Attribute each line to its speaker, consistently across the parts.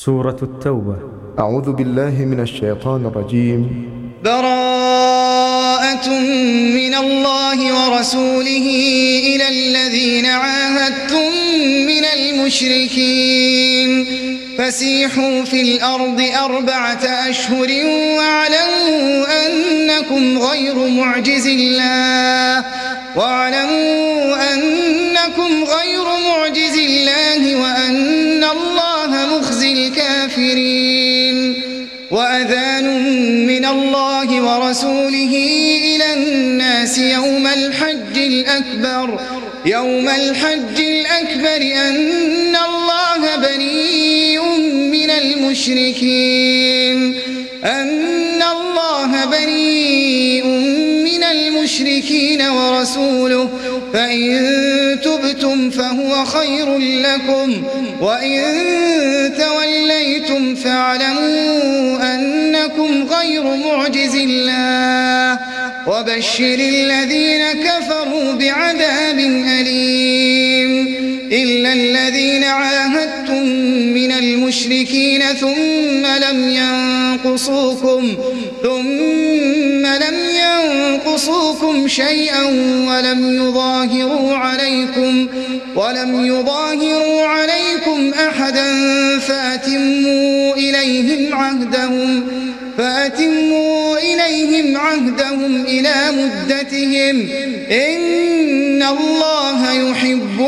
Speaker 1: سورة التوبة.
Speaker 2: أعوذ بالله من الشيطان الرجيم.
Speaker 3: براءة من الله ورسوله إلى الذين عاهدتم من المشركين فسيحوا في الأرض 4 أشهر واعلموا أنكم غير معجز الله وأن الله مخزي الكافرين. وأذان من الله ورسوله إلى الناس يوم الحج الأكبر أن الله بريء من المشركين ورسوله فإن تبتم فهو خير لكم وإن توليتم فاعلموا أنكم غير معجز الله وبشر الذين كفروا بعذاب أليم. إلا الذين عاهدتم من المشركين ثم لم ينقصوكم شيئا ولم يظاهروا عليكم أحدا فأتموا إليهم عهدهم إلى مدتهم إن الله يحب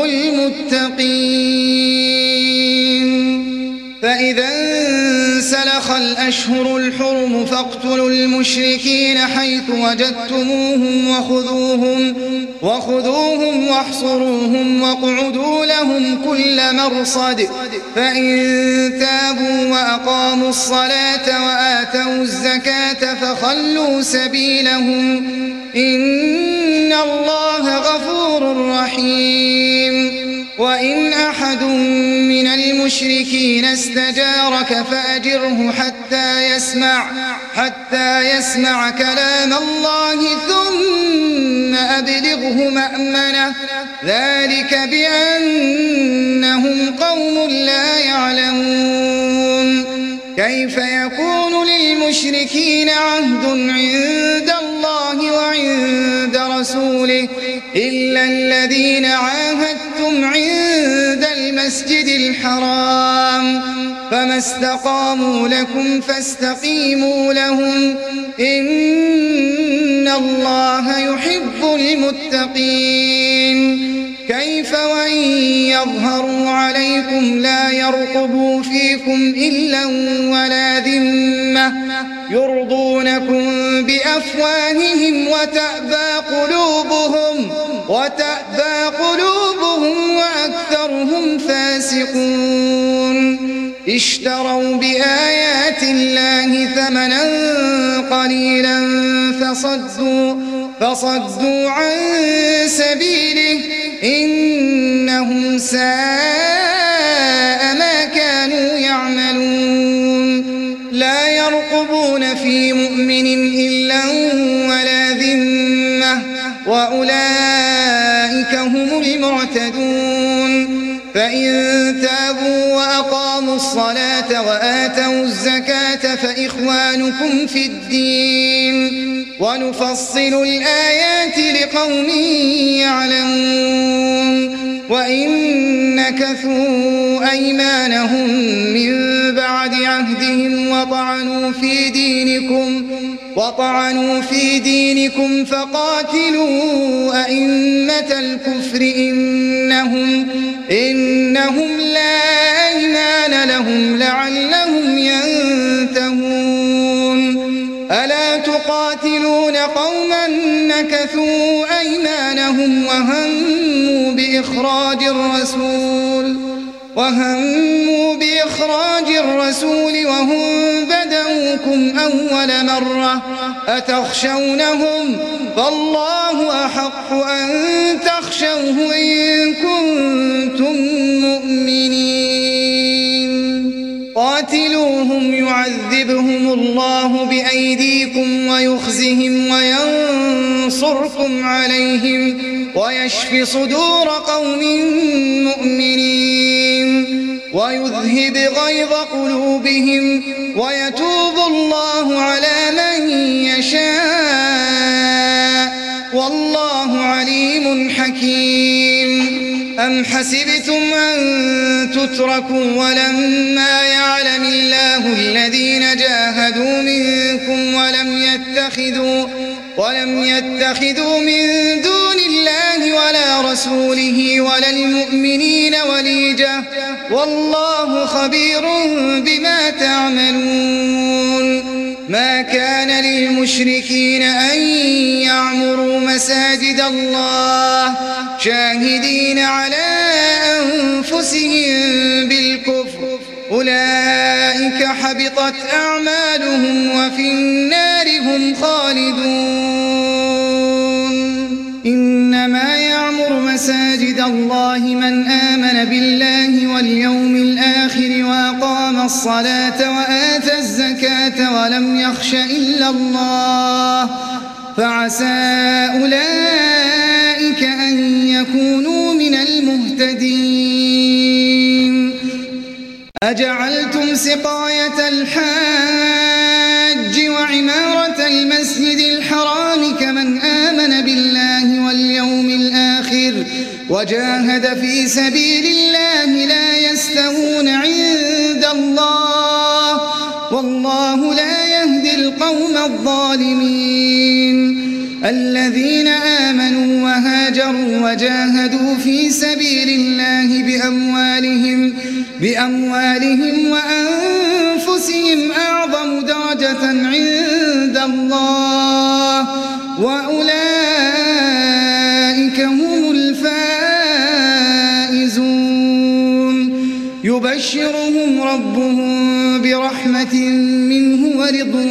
Speaker 3: المتقين. فإذا انسلخ الأشهر الحرم فاقتلوا المشركين حيث وجدتموهم وخذوهم واحصروهم واقعدوا لهم كل مرصد فإن تابوا وأقاموا الصلاة وآتوا الزكاة فخلوا سبيلهم إن الله غفور رحيم. وإن أحد من المشركين استجارك فأجره حتى يسمع كلام الله ثم أبلغه مأمنه ذلك بأنهم قوم لا يعلمون. كيف يكون للمشركين عهد عند الله وعند رسوله إلا الذين عاهدتم عند المسجد الحرام فما استقاموا لكم فاستقيموا لهم إن الله يحب المتقين. كيف وإن يظهروا عليكم لا يرقبوا فيكم إلا ولا ذمة يرضونكم بأفواههم وتأبى قلوبهم وأكثرهم فاسقون. اشتروا بآيات الله ثمنا قليلا فصدوا عن سبيله إنهم ساء ما كانوا يعملون. لا يرقبون في مؤمن إلا ولا ذمة وأولئك هم المعتدون. فإن تابوا وأقاموا الصلاة وآتوا الزكاة فإخوانكم في الدين ونفصل الآيات لقوم يعلمون. وإن نكثوا أيمانهم من بعد عهدهم وطعنوا في دينكم فقاتلوا أئمة الكفر إنهم لا أيمان لهم لعلهم ينتهون. ألا تقاتلون قوما نكثوا أيمانهم وهموا بإخراج الرسول وهم بدأوكم أول مرة أتخشونهم فالله أحق أن تخشوه إن كنتم مؤمنين. قاتلوهم يعذبهم الله بأيديكم ويخزهم وينصركم عليهم ويشف صدور قوم مؤمنين. ويذهب غيظ قلوبهم ويتوب الله على من يشاء والله عليم حكيم. أم حسبتم أن تتركوا ولما يعلم الله الذين جاهدوا منكم ولم يتخذوا من دون الله ولا رسوله ولا المؤمنين وليجة والله خبير بما تعملون. ما كان للمشركين أن يعمروا مساجد الله شاهدين على أنفسهم بالكفر أولئك حبطت أعمالهم وفي النار هم خالدون. إنما يعمر مساجد الله من آمن بالله واليوم الآخر وأقام الصلاة وآتى الزكاة ولم يخش إلا الله فعسى أولئك أن يكونوا من المهتدين. أجعلتم سقاية الحاج وعمارة المسجد الحرام كمن آمن بالله واليوم الآخر وجاهد في سبيل الله لا يستوون عند الله والله لا يهدي القوم الظالمين. الذين آمنوا وهاجروا وجاهدوا في سبيل الله بأموالهم وأنفسهم أعظم درجة عند الله وأولئك هم الفائزون. يبشرهم ربهم برحمة منه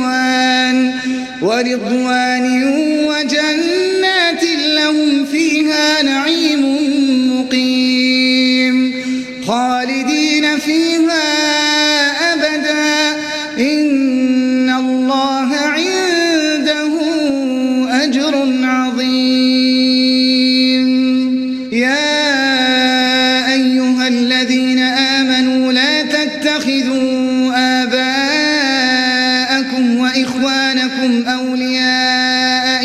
Speaker 3: ورضوان وجنات لهم فيها نعيم مقيم خالدين فيها أبدا إن الله عنده أجر عظيم. يا أيها الذين آمنوا لا تتخذوا آباءكم وإخوانكم أولياء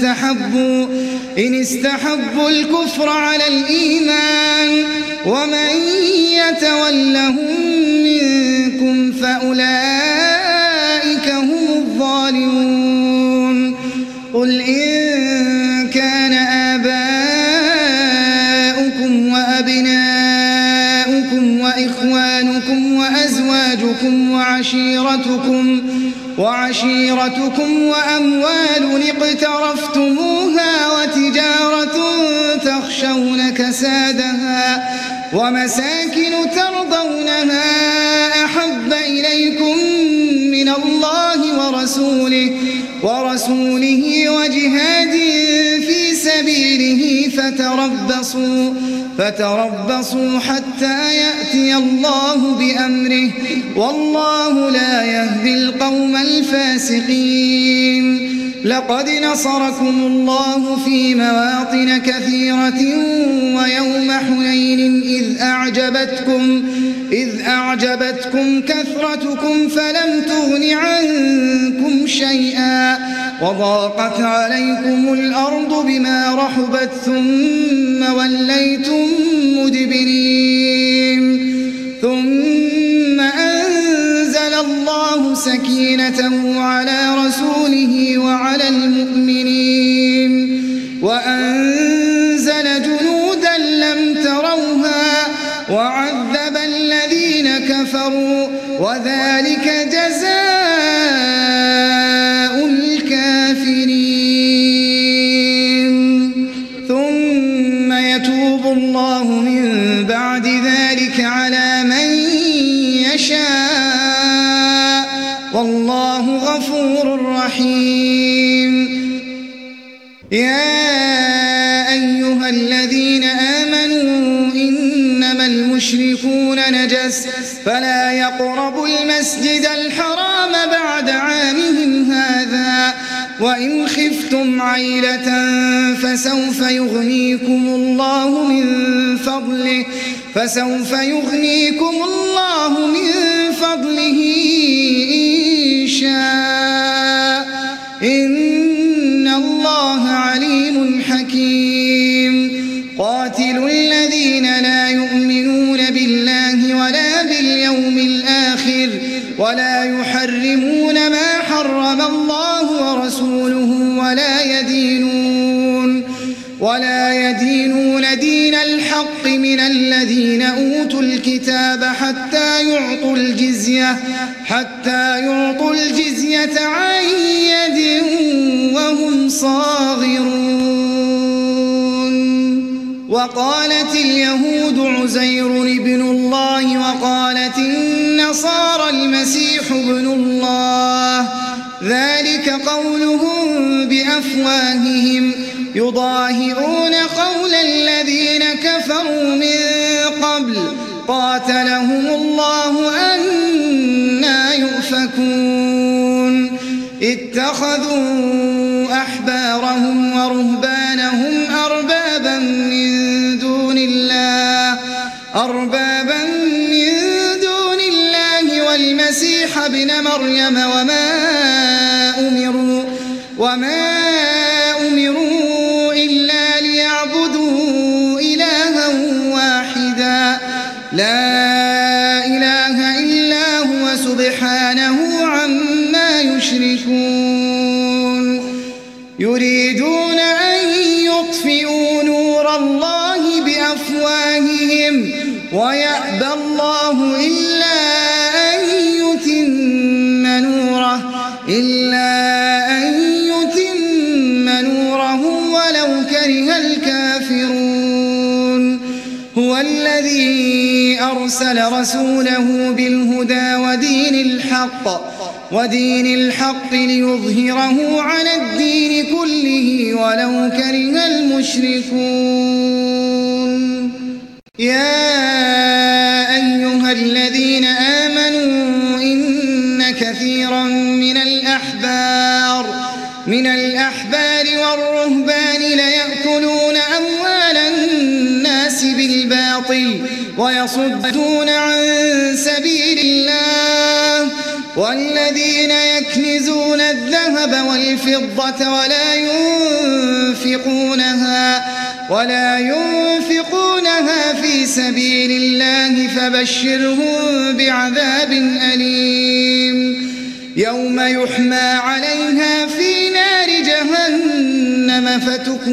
Speaker 3: إن استحبوا الكفر على الإيمان ومن يتولهم منكم فأولئك هم الظالمون. قل إن كان آباؤكم وأبناؤكم وإخوانكم وأزواجكم وعشيرتكم وأموال اقترفتموها وتجارة تخشون كسادها ومساكن ترضونها أحب إليكم من الله ورسوله وجهاد في سبيله فتربصوا حتى يأتي الله بأمره والله لا يهدي القوم الفاسقين. لقد نصركم الله في مواطن كثيرة ويوم حنين إذ أعجبتكم كثرتكم فلم تغن عنكم شيئا وضاقت عليكم الأرض بما رحبت ثم وليتم مدبرين. ثم أنزل الله سكينته على رسوله وعلى المؤمنين وأنزل جنودا لم تروها وعذب الذين كفروا وذلك جزاء الكافرين. ثم يتوب الله من بعد ذلك على من يشاء والله غفور رحيم. يا أيها الذين آمنوا إنما المشركون نجس فلا يقربوا المسجد الحرام بعد عامهم هذا وإن خفتم عيلة فسوف يغنيكم الله من فضله فسوف يغنيكم الله من فضله إن شاء إن الله عليم حكيم قاتلوا الذين لا يؤمنون بالله ولا باليوم الآخر ولا يحرمون ما حرم الله ورسوله ولا يدينون دين الحق من الذين أوتوا الكتاب حتى يعطوا الجزية عن يد وهم صاغرون. وقالت اليهود عزير ابن الله وقالت النصارى المسيح ابن الله ذلك قولهم بأفواههم يضاهئون قول الذين كفروا من قبل قاتلهم الله أنى يؤفكون. اتخذوا أحبارهم ورهبانهم أربابا من دون الله والمسيح ابن مريم وما أمروا إلا ليعبدوا إلها واحدا لا إله إلا هو سبحانه عما يشركون. يريدون أن يطفئوا نور الله بأفواههم ويأبى الله إلا أن يتم نوره ولو كره الكافرون. هو الذي أرسل رسوله بالهدى ودين الحق ليظهره على الدين كله ولو كره المشركون. يا أيها الذين آمنوا إن كثيرا من الأحبار والرهبان ليأكلون أموال الناس بالباطل ويصدون عن سبيل الله. والذين يكنزون الذهب والفضة ولا ينفقونها في سبيل الله فبشرهم بعذاب أليم يوم يحمى عليها في نار جهنم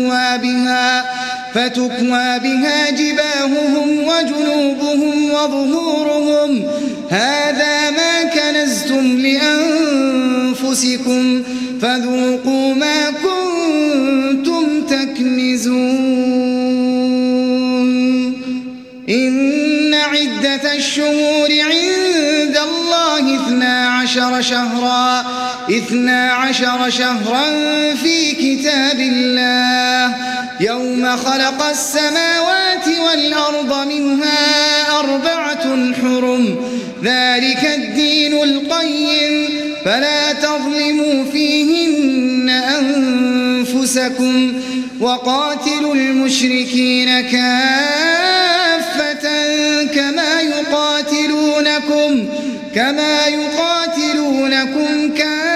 Speaker 3: فتكوى بها جباههم وجنوبهم وظهورهم هذا ما كنزتم لأنفسكم فذوقوا ما كنتم تكنزون. إن عدة الشهور عند الله 12 شهرا في كتاب الله يوم خلق السماوات والأرض منها 4 حرم ذلك الدين القيم فلا تظلموا فيهن أنفسكم وقاتلوا المشركين كافة كما يقاتلونكم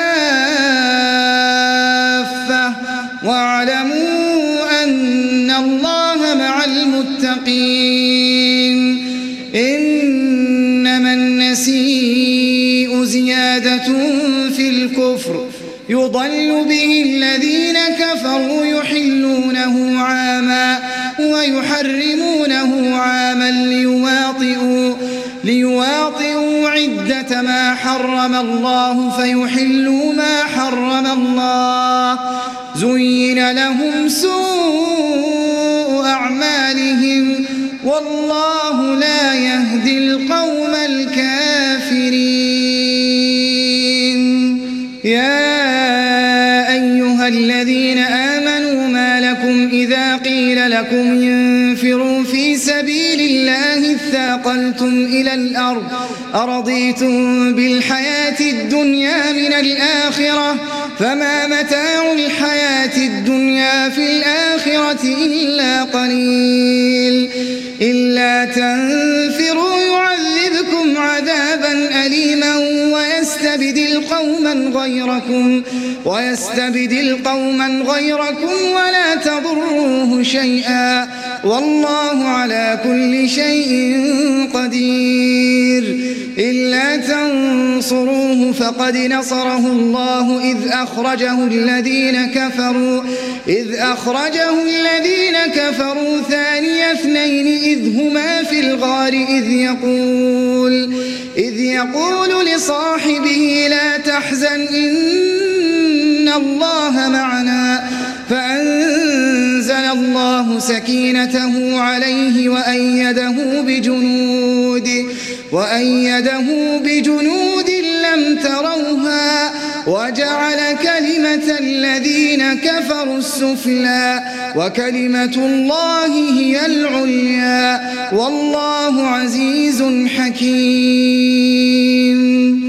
Speaker 3: كافة واعلموا أن الله مع المتقين. إنما النسيء زيادة في الكفر يضل به الذين كفروا يحلونه عاما ويحرمونه عاما ليواطئوا عدة ما حرم الله فيحلوا ما حرم الله زين لهم سوء أعمالهم والله لا يهدي القوم الكافرين. يا أيها الذين آمنوا ما لكم إذا قيل لكم انفروا في سبيل الله اثاقلتم إلى الأرض أرضيتم بالحياة الدنيا من الآخرة فما متاع الحياة الدنيا في الآخرة إلا قليل إلا تنفروا يعذبكم عذابا أليما ويستبدل قوما غيركم ولا تضروه شيئا والله على كل شيء قدير إلا تنصروه فقد نصره الله إذ أخرجه الذين كفروا ثاني اثنين إذ هما في الغار إذ يقول لصاحبه لا تحزن إن الله معنا فأنزل الله سكينته عليه وأيده بجنود لم تروها وجعل كلمة الذين كفروا السفلى وكلمة الله هي العليا والله عزيز حكيم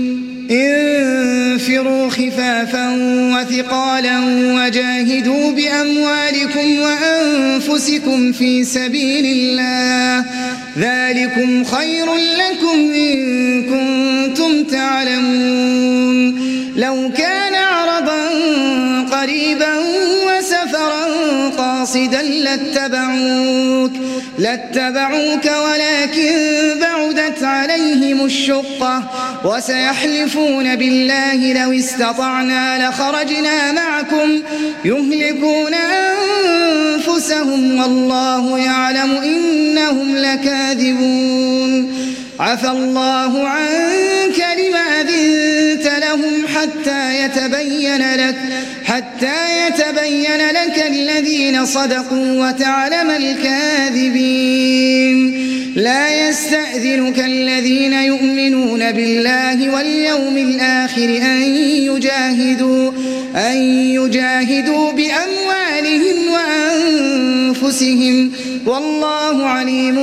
Speaker 3: انفروا خفافا وثقالا وجاهدوا بأموالكم وأنفسكم في سبيل الله ذلكم خير لكم إن كنتم تعلمون لو كان عرضا قريبا وسفرا قاصدا لاتبعوك ولكن بعدت عليهم الشقة وسيحلفون بالله لو استطعنا لخرجنا معكم يهلكون أنفسهم والله يعلم إنهم لكاذبون عفى الله عنك لما أذنت لهم حتى يتبين لك الذين صدقوا وتعلم الكاذبين لا يستأذنك الذين يؤمنون بالله واليوم الآخر أن يجاهدوا بأموالهم وأنفسهم والله عليم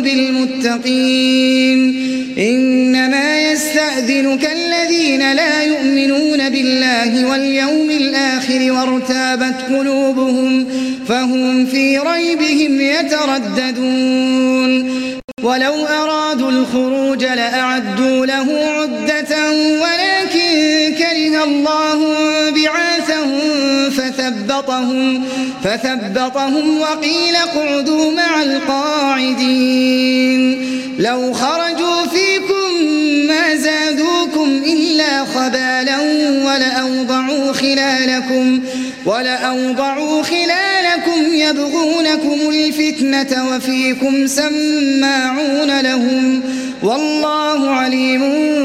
Speaker 3: بالمتقين إنما يستأذنك الذين لا يؤمنون بالله واليوم الآخر وارتابت قلوبهم فهم في ريبهم يترددون ولو أرادوا الخروج لأعدوا له عدة ولكن كره الله بعاثهم فثبطهم وقيل اقعدوا مع القاعدين لو خرجوا فيكم ما زادوكم إلا خبالا ولأوضعوا خلالكم يبغونكم الفتنة وفيكم سماعون لهم والله عليم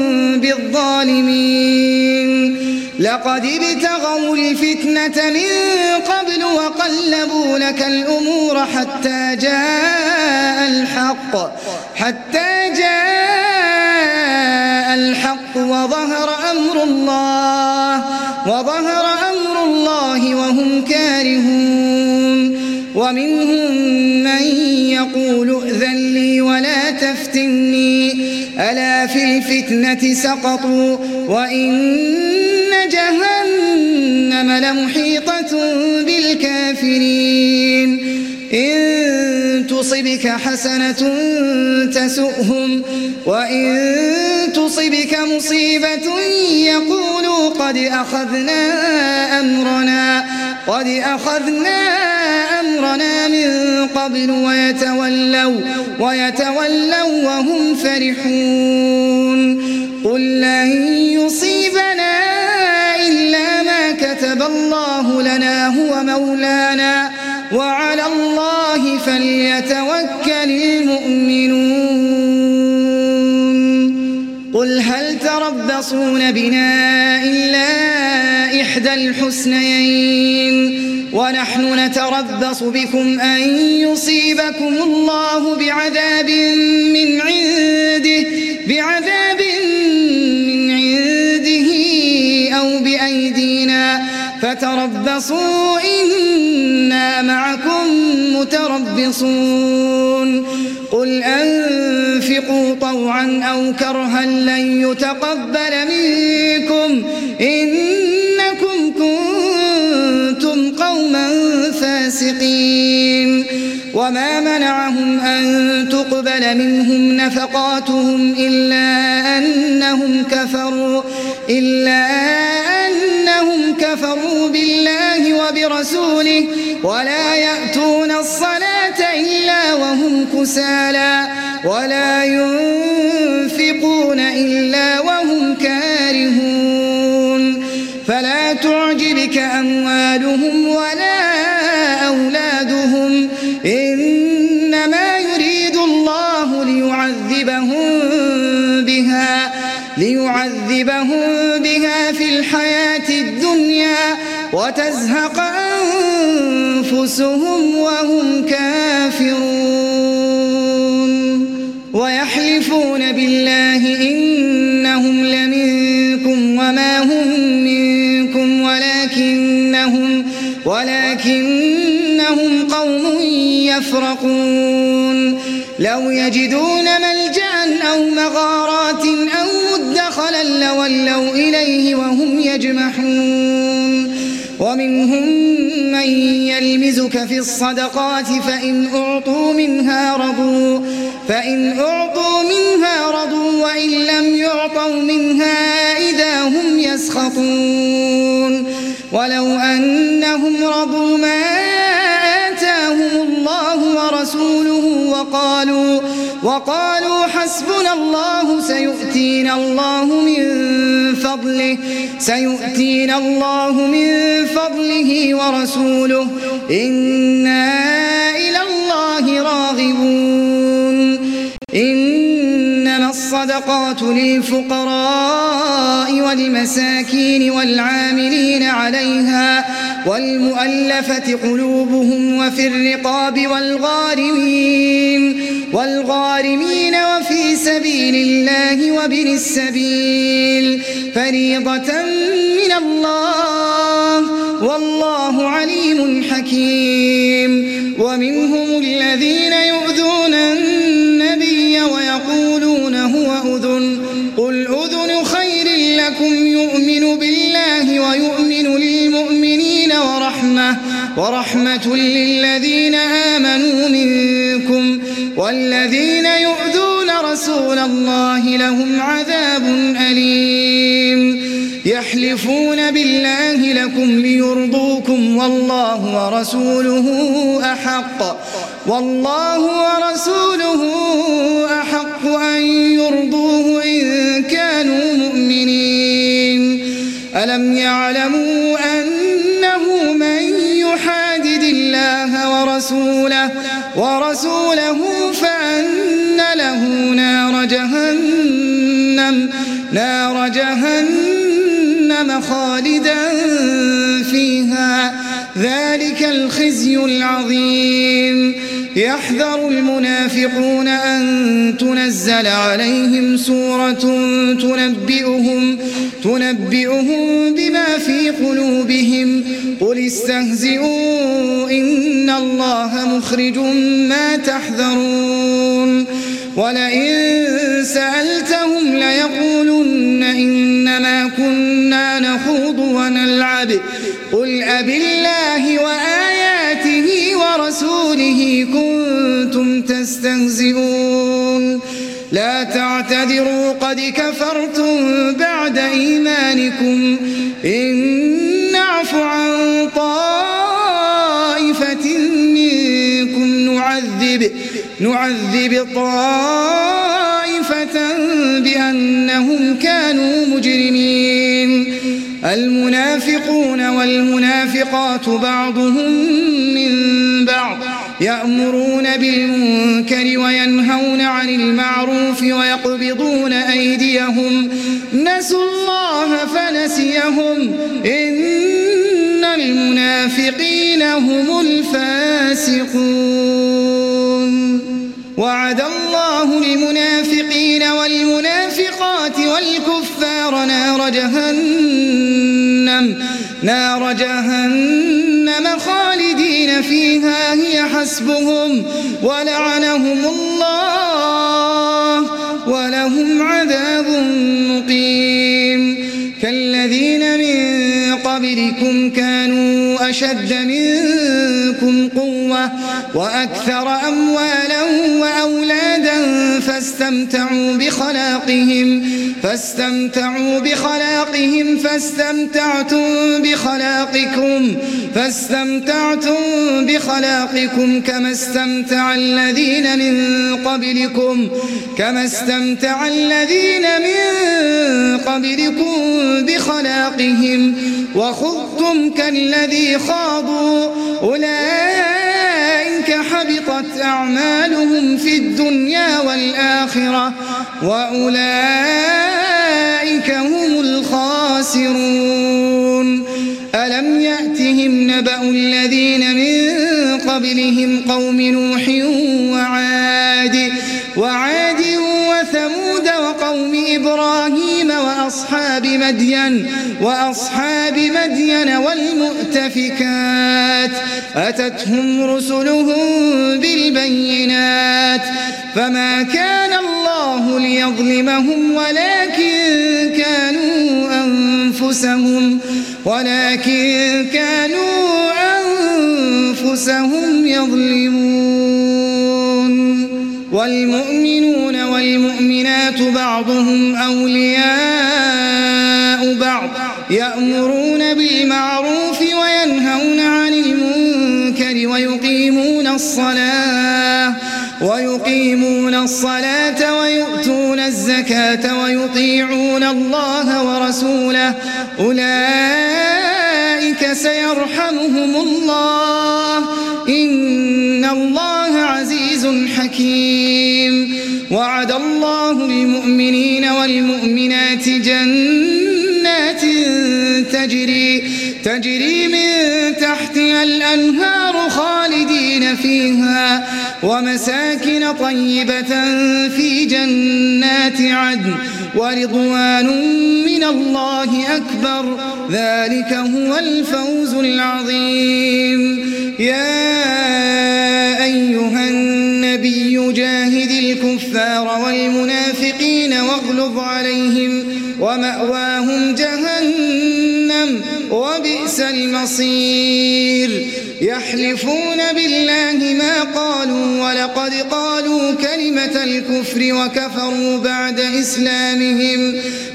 Speaker 3: بالظالمين لقد ابتغوا الفتنة من قبل وقلبوا لك الأمور حتى جاء الحق وظهر أمر الله وهم كارهون ومنهم من يقول ائذن لي ولا تفتني ألا في الفتنة سقطوا وإن جهنم لمحيطة بالكافرين إن تصبك حسنة تسؤهم وإن تصبك مصيبة يقولوا قد أخذنا أمرنا من قبل ويتولوا وهم فرحون قل لن يصيبنا إلا ما كتب الله لنا هو مولانا وعلى الله فليتوكل المؤمنون قل هل تربصون بنا إلا إحدى الحسنيين ونحن نتربص بكم أن يصيبكم الله بعذاب من عنده أو بأيدينا فتربصوا إنا معكم متربصون قل أنفقوا طوعا أو كرها لن يتقبل منكم إنكم كنتم الفاسقين وما منعهم أن تقبل منهم نفقاتهم إلا أنهم كفروا بالله وبرسوله ولا يأتون الصلاة إلا وهم كسالى ولا ينفقون إلا وهم كارهون فلا تعجبك أموالهم ولا أولادهم إنما يريد الله ليعذبهم بها في الحياة الدنيا وتزهق أنفسهم وهم كافرون ويحلفون بالله إنهم لمنكم وما هم منكم ولكنهم قوم يفرقون لو يجدون ملجأ أو مغارات أو مدخلا لولوا إليه وهم يجمحون ومنهم من يلمزك في الصدقات فإن أعطوا منها رضوا وإن لم يعطوا منها إذا هم يسخطون ولو أنهم رضوا ما آتاهم الله ورسوله وقالوا حسبنا الله سيؤتينا الله من فضله ورسوله إنا إلى الله راغبون إنما الصدقات للفقراء والمساكين والعاملين عليها والمؤلفة قلوبهم وفي الرقاب والغارمين وفي سبيل الله وابن السبيل فريضة من الله والله عليم حكيم ومنهم الذين يؤذون النبي ويقولون هو أذن قل أذن خير لكم يؤمن بالله ويؤمن للمؤمنين ورحمة للذين آمنوا منكم والذين يؤذون رسول الله لهم عذاب أليم يحلفون بالله لكم ليرضوكم والله ورسوله أحق أن يرضوه إن كانوا مؤمنين ألم يعلموا أنه من يحادد الله ورسوله فأن له نار جهنم خالدا فيها ذلك الخزي العظيم يحذر المنافقون أن تنزل عليهم سورة تنبئهم بما في قلوبهم قل استهزئوا إن الله مخرج ما تحذرون ولئن سألتهم ليقولن إنما كنا نخوض ونلعب قل أبالله وآياته ورسوله كنتم تستهزئون لا تعتذروا قد كفرتم بعد إيمانكم إن نعف عن طائفة منكم نعذب طائفة بأنهم كانوا مجرمين المنافقون والمنافقات بعضهم من بعض يأمرون بالمنكر وينهون عن المعروف ويقبضون أيديهم نسوا الله فنسيهم إن المنافقين هم الفاسقون وعد الله المنافقين والمنافقات والكفار نار جهنم خالدين فيها هي حسبهم ولعنهم الله ولهم عذاب مقيم كالذين من قبلكم كانوا أشد منكم قوة وأكثر أموالا وأولادا فاستمتعوا بخلاقهم فاستمتعتم بخلاقكم كما استمتع الذين من قبلكم بخلاقهم وخضتم كالذي خاضوا أولئك حبطت أعمالهم في الدنيا والآخرة وأولئك هم الخاسرون. ألم يأتهم نبأ الذين من قبلهم قوم نوح وعاد وثمود وقوم إبراهيم وأصحاب مدين والمؤتفكات أتتهم رسلهم بالبينات فما كان الله ليظلمهم ولكن كانوا أنفسهم يظلمون. والمؤمنون والمؤمنات بعضهم أولياء بعض يأمرون بالمعروف وينهون عن المنكر ويقيمون الصلاة ويؤتون الزكاة ويطيعون الله ورسوله أولئك سيرحمهم الله إن الله عزيز حكيم. وعد الله المؤمنين والمؤمنات جنات تجري من تحتها الأنهار خالدين فيها ومساكن طيبة في جنات عدن ورضوان من الله أكبر ذلك هو الفوز العظيم. يا أيها النبي جاهد الكفار والمنافقين واغلظ عليهم ومأواهم جهنم وبئس المصير. يحلفون بالله ما قالوا ولقد قالوا كلمة الكفر وكفروا بعد إسلامهم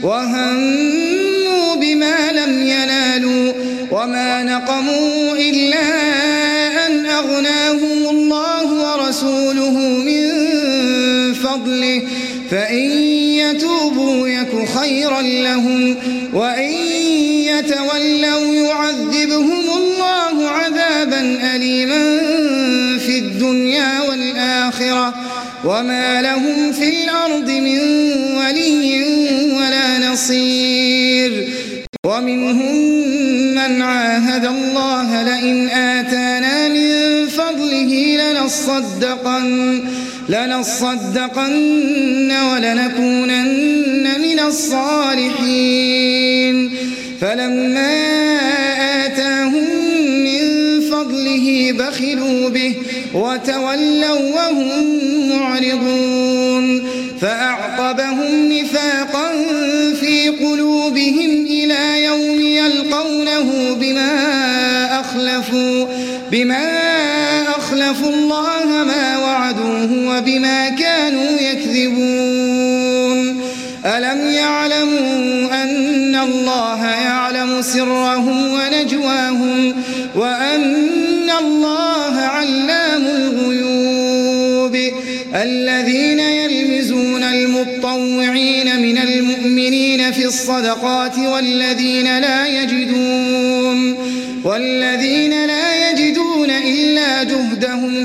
Speaker 3: وهموا بما لم ينالوا وما نقموا إلا أن أغناهم الله ورسوله من فضله فإن يتوبوا يك خيرا لهم وإن يتولوا يعذبهم الله عذابا أليما في الدنيا والآخرة وما لهم في الأرض من ولي ولا نصير. ومنهم من عاهد الله لئن آتانا من فضله لنصدقن ولنكونن من الصالحين فلما آتاهم من فضله بخلوا به وتولوا وهم معرضون فأعقبهم نفاقا في قلوبهم إلى يوم يلقونه بما أخلفوا الله ما وعدوه وبما كانوا يكذبون. ألم يعلموا أن الله يعلم سرهم ونجواهم وأن الله علام الغيوب. الذين يلمزون المطوعين من المؤمنين في الصدقات والذين لا يجدون إلا جهدهم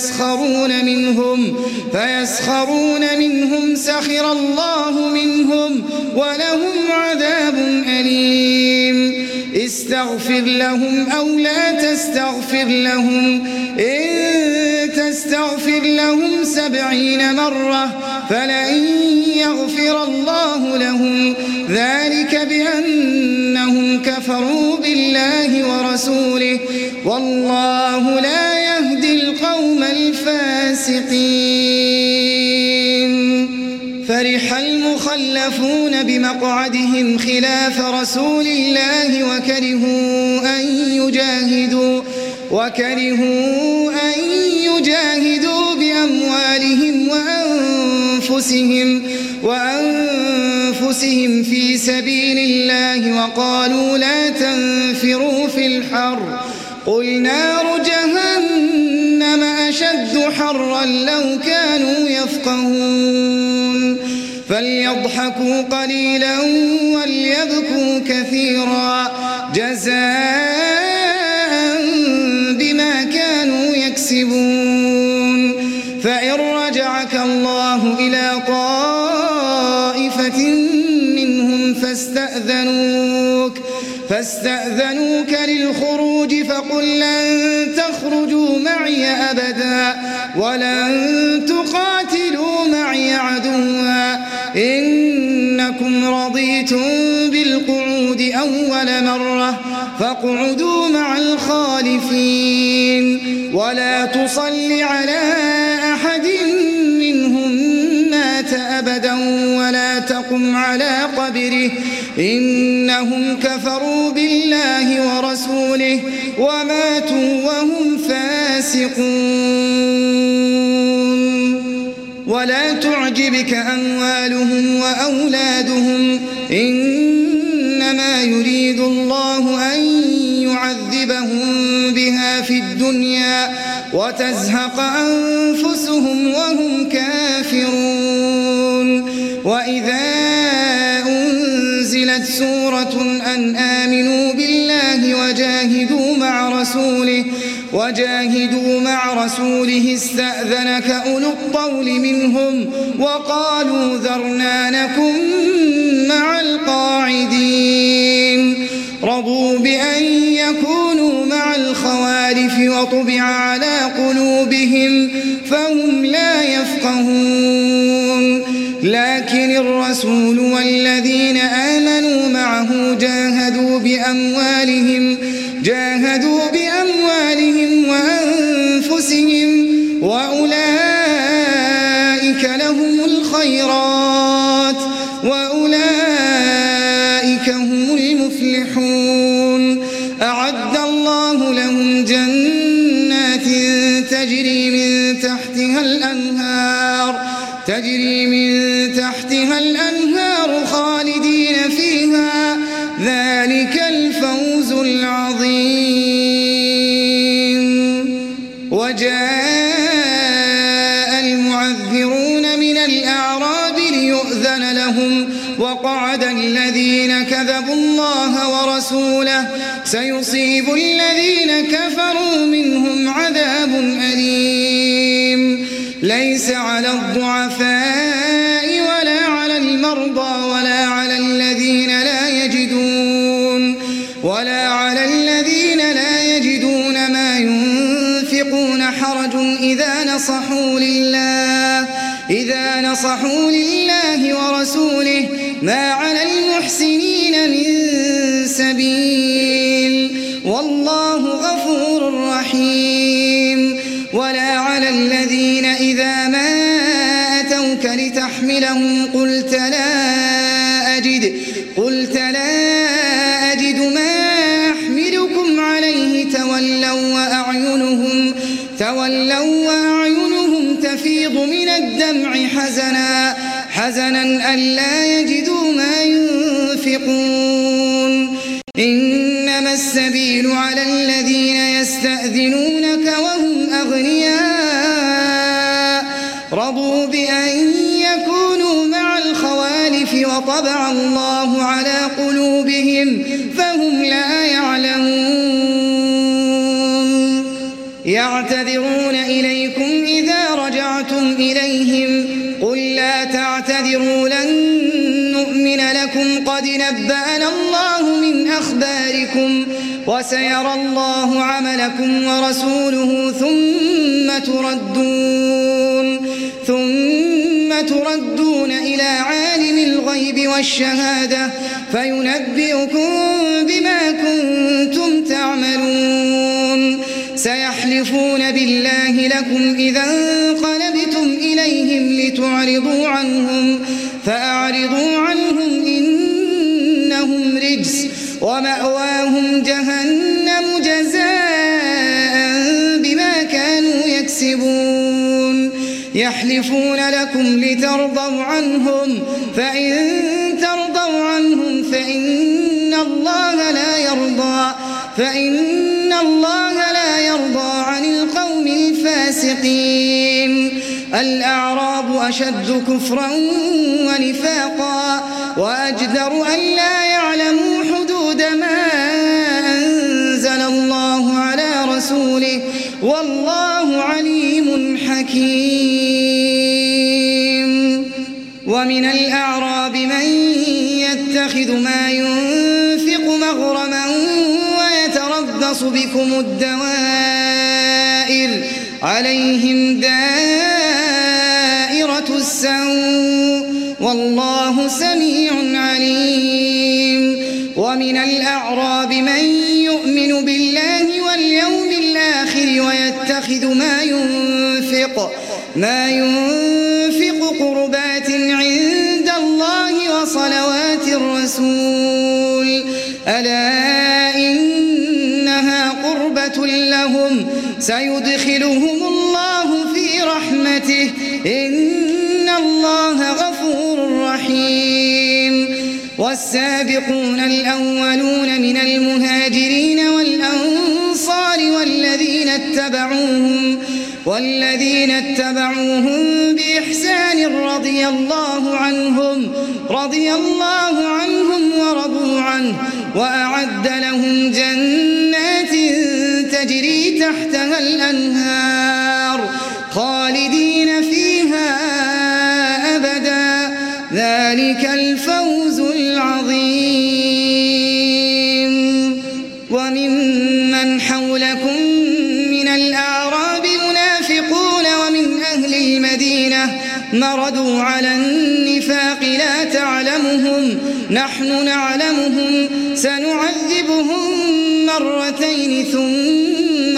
Speaker 3: فيسخرون منهم سخر الله منهم ولهم عذاب أليم. استغفر لهم أو لا تستغفر لهم إن تستغفر لهم 70 مرة فلن يغفر الله لهم ذلك بأنهم كفروا بالله ورسوله والله لا يهدي القوم الفاسقين. فرح المخلفون بمقعدهم خلاف رسول الله وكرهوا أن يجاهدوا بأموالهم وأنفسهم في سبيل الله وقالوا لا تنفروا في الحر قل نار جهنم أشد حرا لو كانوا يفقهون فليضحكوا قليلا وليبكوا كثيرا جزاء بما كانوا يكسبون فإن رجعك الله إلى طائفة منهم فاستأذنوك للخروج فقل لن تخرجوا معي أبدا ولن تقاتلوا معي عدوا إنكم رضيتم بالقعود أول مرة فاقعدوا مع الخالفين ولا تصل على أحد منهم مات أبدا ولا تقم على قبره إنهم كفروا بالله ورسوله وماتوا وهم فاسقون ولا تعجبك أموالهم وأولادهم إنما يريد الله أن يعذبهم بها في الدنيا وتزهق أنفسهم وهم كافرون وإذا أنزلت سورة أن آمنوا بالله وجاهدوا مع رسوله استأذنك أولو الطول منهم وقالوا ذرنا نكن مع القاعدين رضوا بأن يكونوا مع الخوالف وطبع على قلوبهم فهم لا يفقهون لكن الرسول والذين آمنوا معه جاهدوا بأموالهم وأنفسهم وأولئك لهم الخيرات وأولئك هم المفلحون أعد الله لهم جنات تجري من تحتها الأنهار خالدين فيها ذلك الفوز العظيم وجاء المعذرون من الأعراب ليؤذن لهم وقعد الذين كذبوا الله ورسوله سيصيب الذين كفروا منهم عذاب أليم ليس على الضعفاء ولا على المرضى ولا على الذين لا يجدون ما ينفقون حرج إذا نصحوا لله ورسوله ما على المحسنين من سبيل والله غفور رحيم ولا على الذين إذا ما أتوك لتحملهم قلت لا أجد ما أحملكم عليه تولوا وأعينهم تفيض من الدمع حزنا ألا يجدوا ما ينفقون إنما السبيل على الذين يستأذنونك وهم أغنياء رضوا بأن يكونوا مع الخوالف وطبع الله على قلوبهم فهم لا يعلمون يعتذرون إليكم إذا رجعتم إليهم قل لا تعتذروا لن نؤمن لكم قد نبأنا الله من أخباركم وسيرى الله عملكم ورسوله ثم تردون إلى عالم الغيب والشهادة فينبئكم بما كنتم تعملون سيحلفون بالله لكم إذا انقلبتم إليهم لتعرضوا عنهم فأعرضوا عنهم إنهم رجس ومأواهم جهنم جزاء بما كانوا يكسبون يحلفون لكم لترضوا عنهم فإن ترضوا عنهم فإن الله لا يرضى عن القوم الفاسقين الأعراب أشد كفرا ونفاقا وأجدر أن لا يعلموا حدود ما أنزل الله على رسوله والله عليم حكيم ومن الأعراب من يتخذ ما ينفق مغرما ويتربص بكم الدوائر عليهم دائرة السوء والله سميع عليم ومن الأعراب من يؤمن بالله واليوم الآخر ويتخذ ما ينفق قربات عند الله وصلوات الرسول ألا إنها قربة لهم سيدخلهم الله في رحمته إن الله غفور رحيم والسابقون الأولون من المهاجرين والأنصار والذين اتبعوهم بإحسان رضي الله عنهم ورضوا عنه وأعد لهم جنات تجري تحتها الأنهار خالدين فيها أبدا ذلك الفوز العظيم وممن حولكم من الأعراب منافقون ومن أهل المدينة مردوا على النفاق لا تعلمهم نحن نعلمهم سنعذبهم مرتين ثم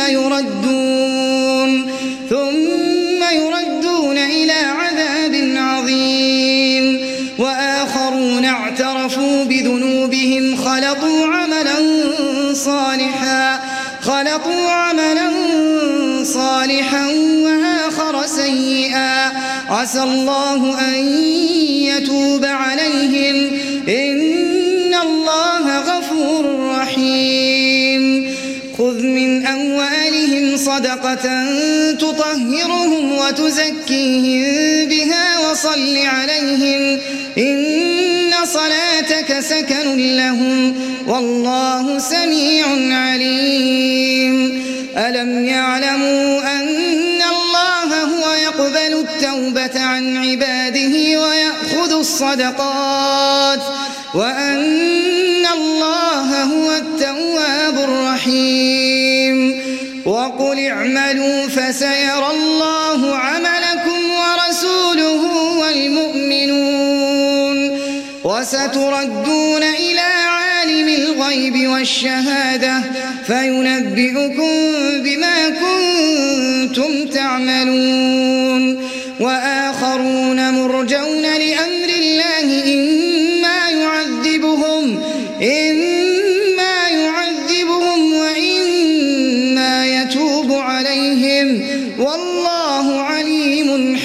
Speaker 3: يردون إلى عذاب عظيم وآخرون اعترفوا بذنوبهم خلطوا عملا صالحا وآخر سيئا عسى الله أن يتوب عليهم إن الله غفور رحيم خذ من أموالهم صدقة تطهرهم وتزكيهم بها وصل عليهم إن صلاتك سكن لهم والله سميع عليم ألم يعلموا أن الله هو يقبل التوبة عن عباده ويأخذ الصدقات وأن الله هو التواب الرحيم وقل اعملوا فسيرى الله عملكم ورسوله والمؤمنون وستردون إلى عالم الغيب والشهادة فينبئكم بما كنتم تعملون وآخرون مرجون لأمر الله إما يعذبهم وإما يتوب عليهم والله عليم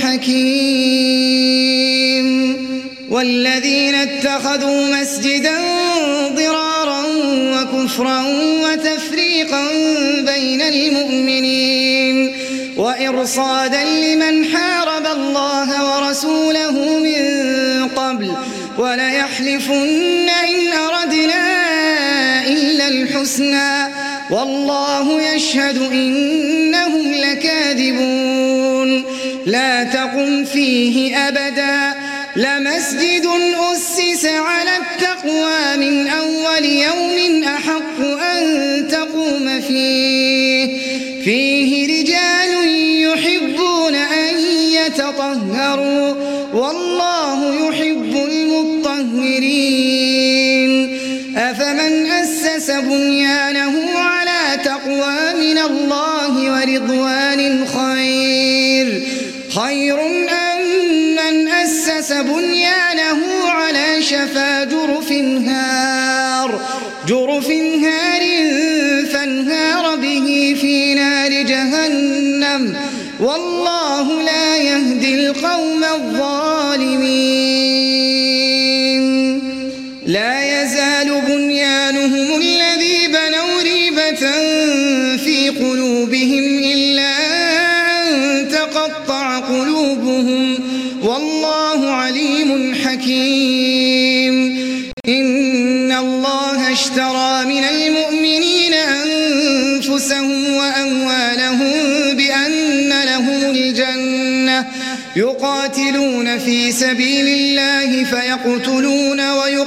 Speaker 3: حكيم والذين اتخذوا مسجدا ضرارا وكفرا وتفريقا بين المؤمنين وإرصادا لمن حارب الله ورسوله من قبل وليحلفن إن أردنا إلا الحسنى والله يشهد إنهم لكاذبون لا تقم فيه أبدا لمسجد أسس على التقوى من أول يوم أحق أن تقوم فيه رجال يحبون أن يتطهروا والله يحب المطهرين أفمن أسس بنيانه على تقوى من الله ورضوان خير أم من أسس بنيانه شفا جرف هار فانهار به في نار جهنم والله لا يهدي القوم الظالمين لا يزال بنيانهم الذي بنوا ريبة في قلوبهم إلا أن تقطع قلوبهم والله عليم حكيم إن الله اشترى من المؤمنين أنفسهم وأموالهم بأن لهم الجنة يقاتلون في سبيل الله فيقتلون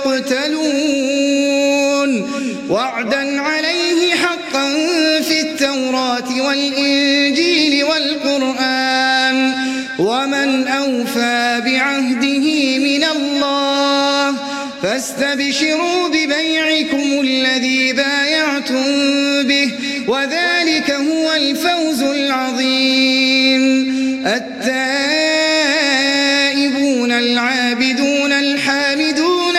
Speaker 3: ويقتلون وعدا عليه حقا في التوراة والإنجيل والقرآن ومن أوفى بعهده من الله فاستبشروا ببيعكم الذي بايعتم به وذلك هو الفوز العظيم التائبون العابدون الحامدون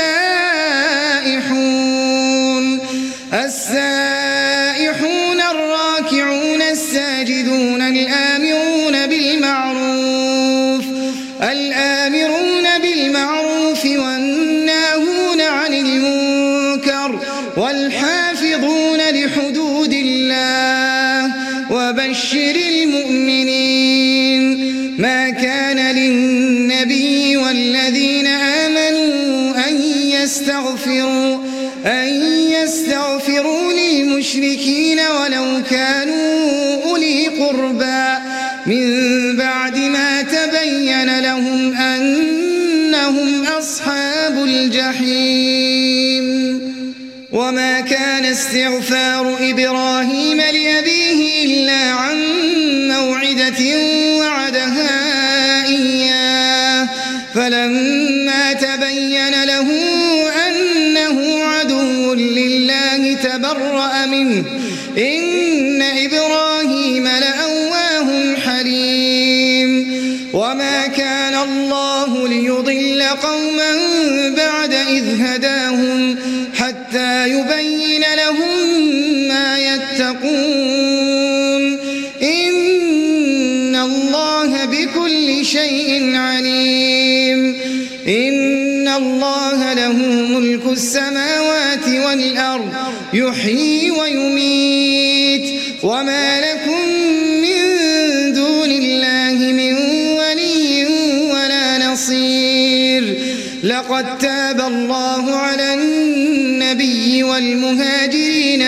Speaker 3: السائحون الراكعون الساجدون الآمرون بالمعروف والناهون عن المنكر والحافظون لحدود الله وبشر المؤمنين ما كان للنبي والذين آمنوا أن يستغفروا للمشركين ولو كانوا أولي قربى من بعد ما تبين لهم أنهم أصحاب الجحيم وما كان استغفار إبراهيم لأبيه إلا عن موعدة وعدها إياه فلما تبين له أنه عدو لله تبرأ منه إن إبراهيم لأواه حليم وما كان الله ليضل قوما بعد إذ هداهم حتى يبين لهم ما يتقون إن الله بكل شيء عليم إن الله له ملك السماوات والأرض يحيي ويميت وما لكم من دون الله من ولي ولا نصير لقد تاب الله على النبي والمهاجرين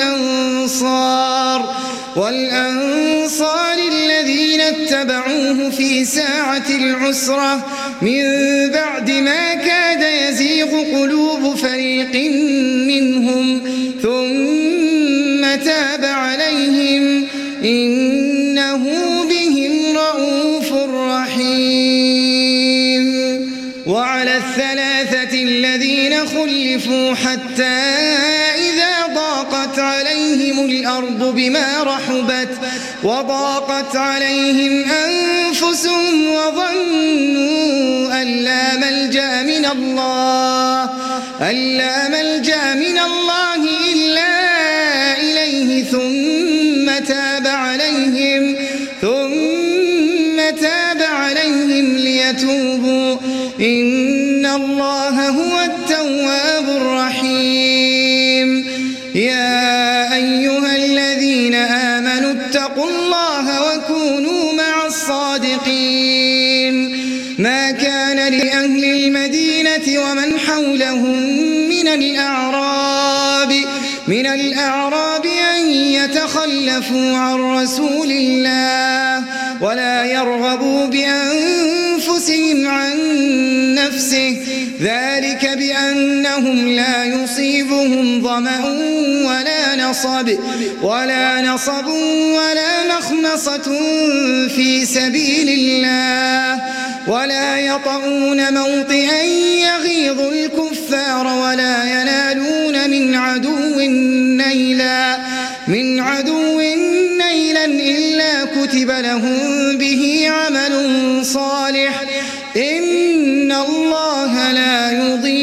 Speaker 3: والأنصار الذين اتبعوه في ساعة العسرة من بعد ما كاد يزيغ قلوب فريق منهم ثم تاب عليهم إنه بهم رءوف رحيم وعلى الثلاثة الذين خلفوا حتى إذا ضاقت عليهم الأرض بما رحبت وضاقت عليهم أنفسهم وظنوا أن لا ملجأ من الله إلا إليه ثم تاب عليهم ليتوبوا إن الله هو التواب الرحيم يا أيها الذين آمنوا اتقوا الله وكونوا مع الصادقين ما كان لأهل المدينة ومن حولهم من الأعراب أن يتخلفوا عن رسول الله ولا يرغبوا بأنفسهم عن نفسه ذلك بأنهم لا يصيبهم ظمأ ولا نصب ولا مخمصة في سبيل الله ولا يطؤون موطئا يغيظ الكفار ولا ينالون من عدو نيلا إلا كتب لهم به عمل صالح إن الله لا يضيع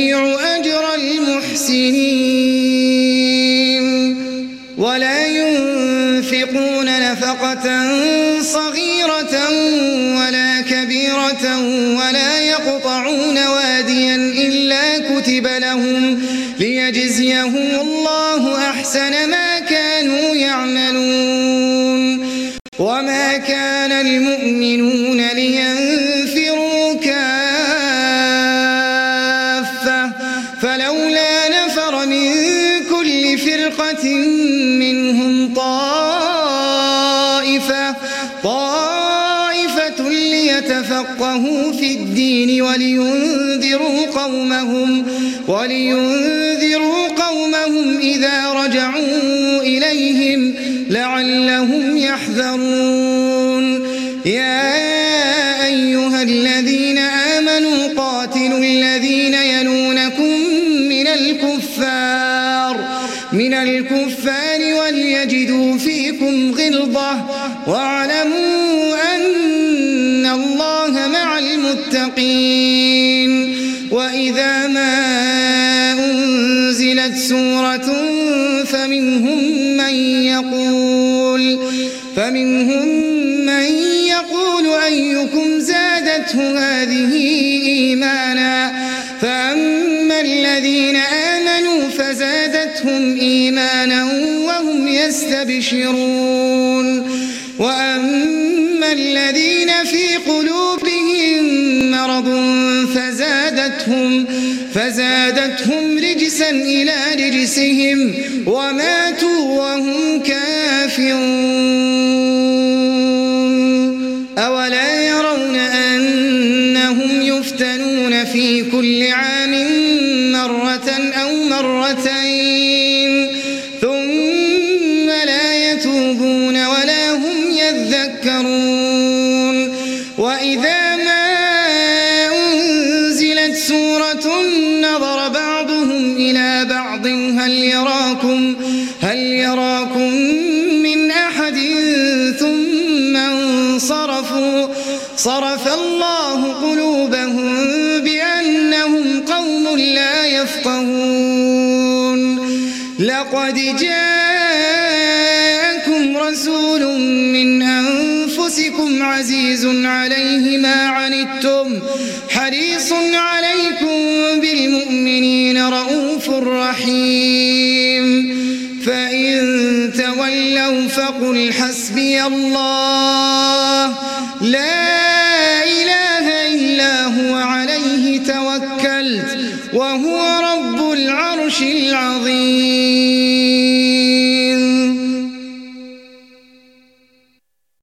Speaker 3: ولا ينفقون نفقة صغيرة ولا كبيرة ولا يقطعون واديا إلا كتب لهم ليجزيهم الله أحسن ما كانوا يعملون. وما كان المؤمنون لينفروا كافة فلولا نفر من كل فرقة منهم طائفة ليتفقهوا في الدين ولينذروا قومهم إذا رجعوا إليهم لعلهم يحذرون. يا أيها الذين آمنوا قاتلوا الذين يلونكم من الكفار وليجدوا فيكم غلظة واعلموا أن الله مع المتقين. وإذا ما أنزلت سورة فمنهم من يقول أيكم زادته هذه إيمانا فأما الذين آمنوا فزادتهم إيمانا وهم يستبشرون. وأما الذين في قلوبهم مرض فزادتهم رجسا إلى رجسهم وماتوا وهم كافرون. أولا يرون أنهم يفتنون في كل عام مرة أو مرتين ثم لا يتوبون ولا هم يذكرون. وإذا ما أنزلت سورة نظر بعضهم إلى بعض هل يراكم من أحد ثم انصرفوا صرف الله قلوبهم بأنهم قوم لا يفقهون. لقد جاءكم رسول من أنفسكم عزيز عليه ما عنتم حريص عليكم بالمؤمنين رؤوف رحيم. فإن تولوا فقل حسبي الله لا إله إلا هو عليه توكلت وهو رب العرش العظيم.